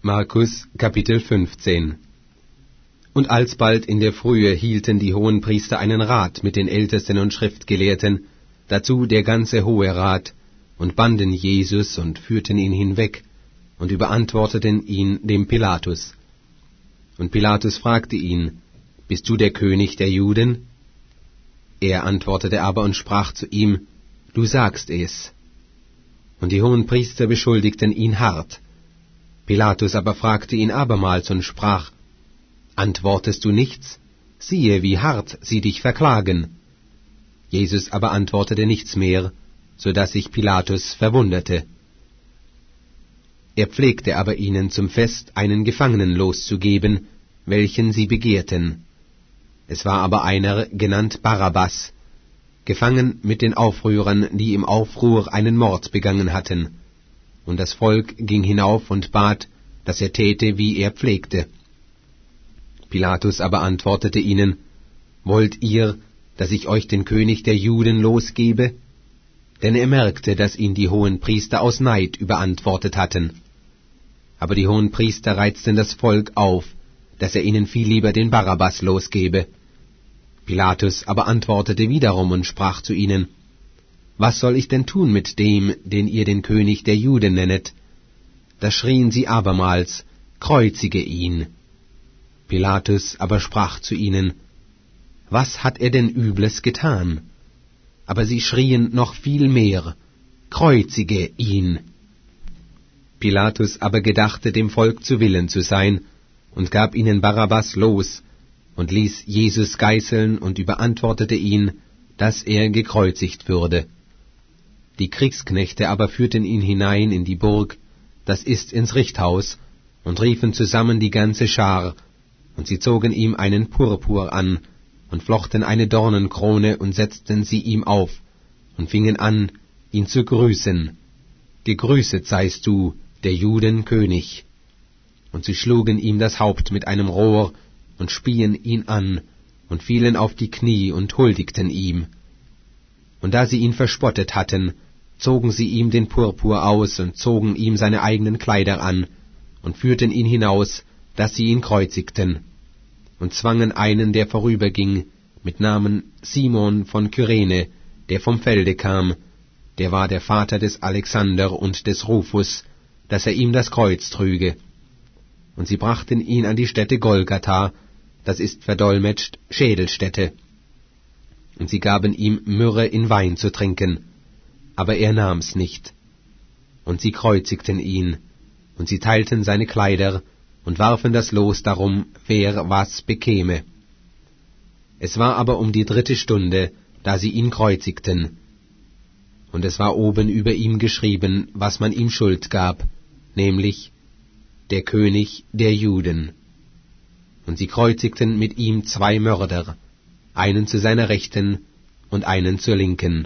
Markus, Kapitel 15. Und alsbald in der Frühe hielten die Hohenpriester einen Rat mit den Ältesten und Schriftgelehrten, dazu der ganze Hohe Rat, und banden Jesus und führten ihn hinweg und überantworteten ihn dem Pilatus. Und Pilatus fragte ihn, »Bist du der König der Juden?« Er antwortete aber und sprach zu ihm, »Du sagst es.« Und die Hohenpriester beschuldigten ihn hart. Pilatus aber fragte ihn abermals und sprach, »Antwortest du nichts? Siehe, wie hart sie dich verklagen.« Jesus aber antwortete nichts mehr, so dass sich Pilatus verwunderte. Er pflegte aber ihnen zum Fest einen Gefangenen loszugeben, welchen sie begehrten. Es war aber einer, genannt Barabbas, gefangen mit den Aufrührern, die im Aufruhr einen Mord begangen hatten. Und das Volk ging hinauf und bat, dass er täte, wie er pflegte. Pilatus aber antwortete ihnen, »Wollt ihr, dass ich euch den König der Juden losgebe?« Denn er merkte, dass ihn die Hohenpriester aus Neid überantwortet hatten. Aber die Hohenpriester reizten das Volk auf, dass er ihnen viel lieber den Barabbas losgebe. Pilatus aber antwortete wiederum und sprach zu ihnen, »Was soll ich denn tun mit dem, den ihr den König der Juden nennet?« Da schrien sie abermals, »Kreuzige ihn!« Pilatus aber sprach zu ihnen, »Was hat er denn Übles getan?« Aber sie schrien noch viel mehr, »Kreuzige ihn!« Pilatus aber gedachte, dem Volk zu Willen zu sein, und gab ihnen Barabbas los, und ließ Jesus geißeln und überantwortete ihn, dass er gekreuzigt würde. Die Kriegsknechte aber führten ihn hinein in die Burg, das ist ins Richthaus, und riefen zusammen die ganze Schar, und sie zogen ihm einen Purpur an, und flochten eine Dornenkrone und setzten sie ihm auf, und fingen an, ihn zu grüßen. »Gegrüßet seist du, der Juden König!« Und sie schlugen ihm das Haupt mit einem Rohr und spien ihn an und fielen auf die Knie und huldigten ihm. Und da sie ihn verspottet hatten, zogen sie ihm den Purpur aus und zogen ihm seine eigenen Kleider an und führten ihn hinaus, dass sie ihn kreuzigten, und zwangen einen, der vorüberging, mit Namen Simon von Kyrene, der vom Felde kam, der war der Vater des Alexander und des Rufus, dass er ihm das Kreuz trüge. Und sie brachten ihn an die Stätte Golgatha, das ist verdolmetscht Schädelstätte. Und sie gaben ihm Myrrhe in Wein zu trinken, aber er nahm's nicht. Und sie kreuzigten ihn, und sie teilten seine Kleider, und warfen das Los darum, wer was bekäme. Es war aber um die 3. Stunde, da sie ihn kreuzigten. Und es war oben über ihm geschrieben, was man ihm Schuld gab, nämlich der König der Juden. Und sie kreuzigten mit ihm 2 Mörder, einen zu seiner Rechten und einen zur Linken.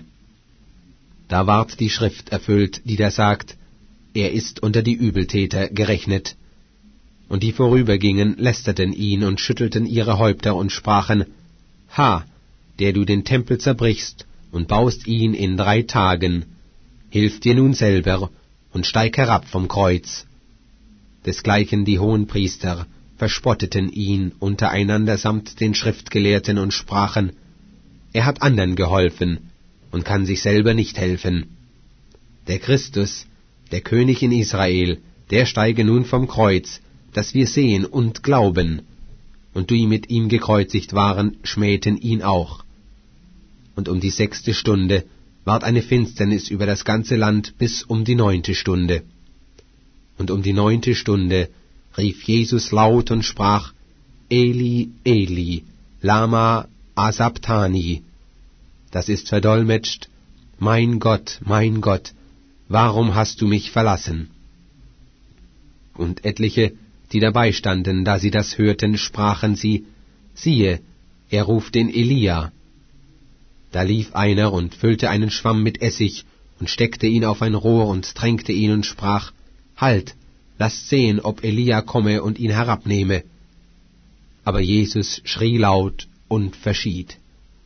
Da ward die Schrift erfüllt, die da sagt, er ist unter die Übeltäter gerechnet. Und die vorübergingen, lästerten ihn und schüttelten ihre Häupter und sprachen, »Ha, der du den Tempel zerbrichst und baust ihn in 3 Tagen, hilf dir nun selber und steig herab vom Kreuz.« Desgleichen die Hohenpriester verspotteten ihn untereinander samt den Schriftgelehrten und sprachen, er hat andern geholfen und kann sich selber nicht helfen. Der Christus, der König in Israel, der steige nun vom Kreuz, dass wir sehen und glauben. Und die mit ihm gekreuzigt waren, schmähten ihn auch. Und um die 6. Stunde ward eine Finsternis über das ganze Land bis um die 9. Stunde. Und um die 9. Stunde rief Jesus laut und sprach, Eli, Eli, lama asabtani. Das ist verdolmetscht, mein Gott, warum hast du mich verlassen? Und etliche, die dabei standen, da sie das hörten, sprachen sie, siehe, er ruft den Elia. Da lief einer und füllte einen Schwamm mit Essig und steckte ihn auf ein Rohr und tränkte ihn und sprach, Halt, lasst sehen, ob Elia komme und ihn herabnehme. Aber Jesus schrie laut und verschied.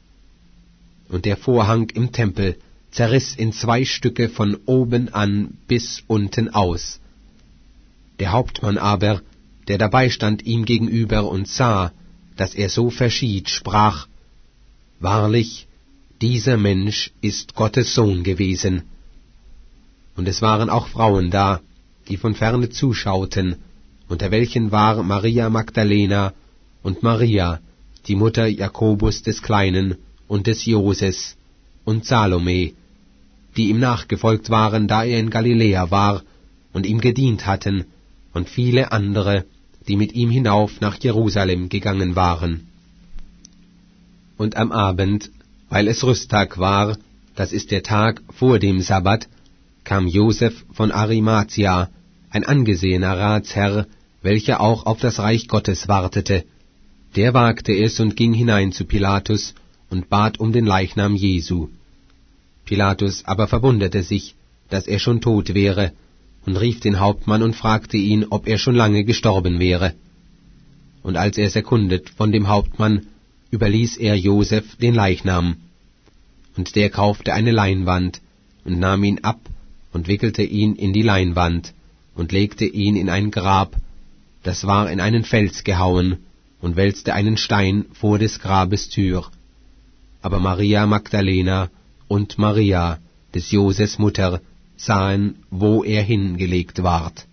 Und der Vorhang im Tempel zerriss in 2 Stücke von oben an bis unten aus. Der Hauptmann aber, der dabei stand ihm gegenüber und sah, dass er so verschied, sprach: Wahrlich, dieser Mensch ist Gottes Sohn gewesen. Und es waren auch Frauen da, die von ferne zuschauten, unter welchen war Maria Magdalena und Maria, die Mutter Jakobus des Kleinen und des Joses, und Salome, die ihm nachgefolgt waren, da er in Galiläa war, und ihm gedient hatten, und viele andere, die mit ihm hinauf nach Jerusalem gegangen waren. Und am Abend, weil es Rüsttag war, das ist der Tag vor dem Sabbat, kam Joseph von Arimathia, ein angesehener Ratsherr, welcher auch auf das Reich Gottes wartete. Der wagte es und ging hinein zu Pilatus und bat um den Leichnam Jesu. Pilatus aber verwunderte sich, dass er schon tot wäre, und rief den Hauptmann und fragte ihn, ob er schon lange gestorben wäre. Und als er es erkundet von dem Hauptmann, überließ er Joseph den Leichnam. Und der kaufte eine Leinwand und nahm ihn ab und wickelte ihn in die Leinwand und legte ihn in ein Grab, das war in einen Fels gehauen, und wälzte einen Stein vor des Grabes Tür. Aber Maria Magdalena und Maria, des Joses Mutter, sahen, wo er hingelegt ward.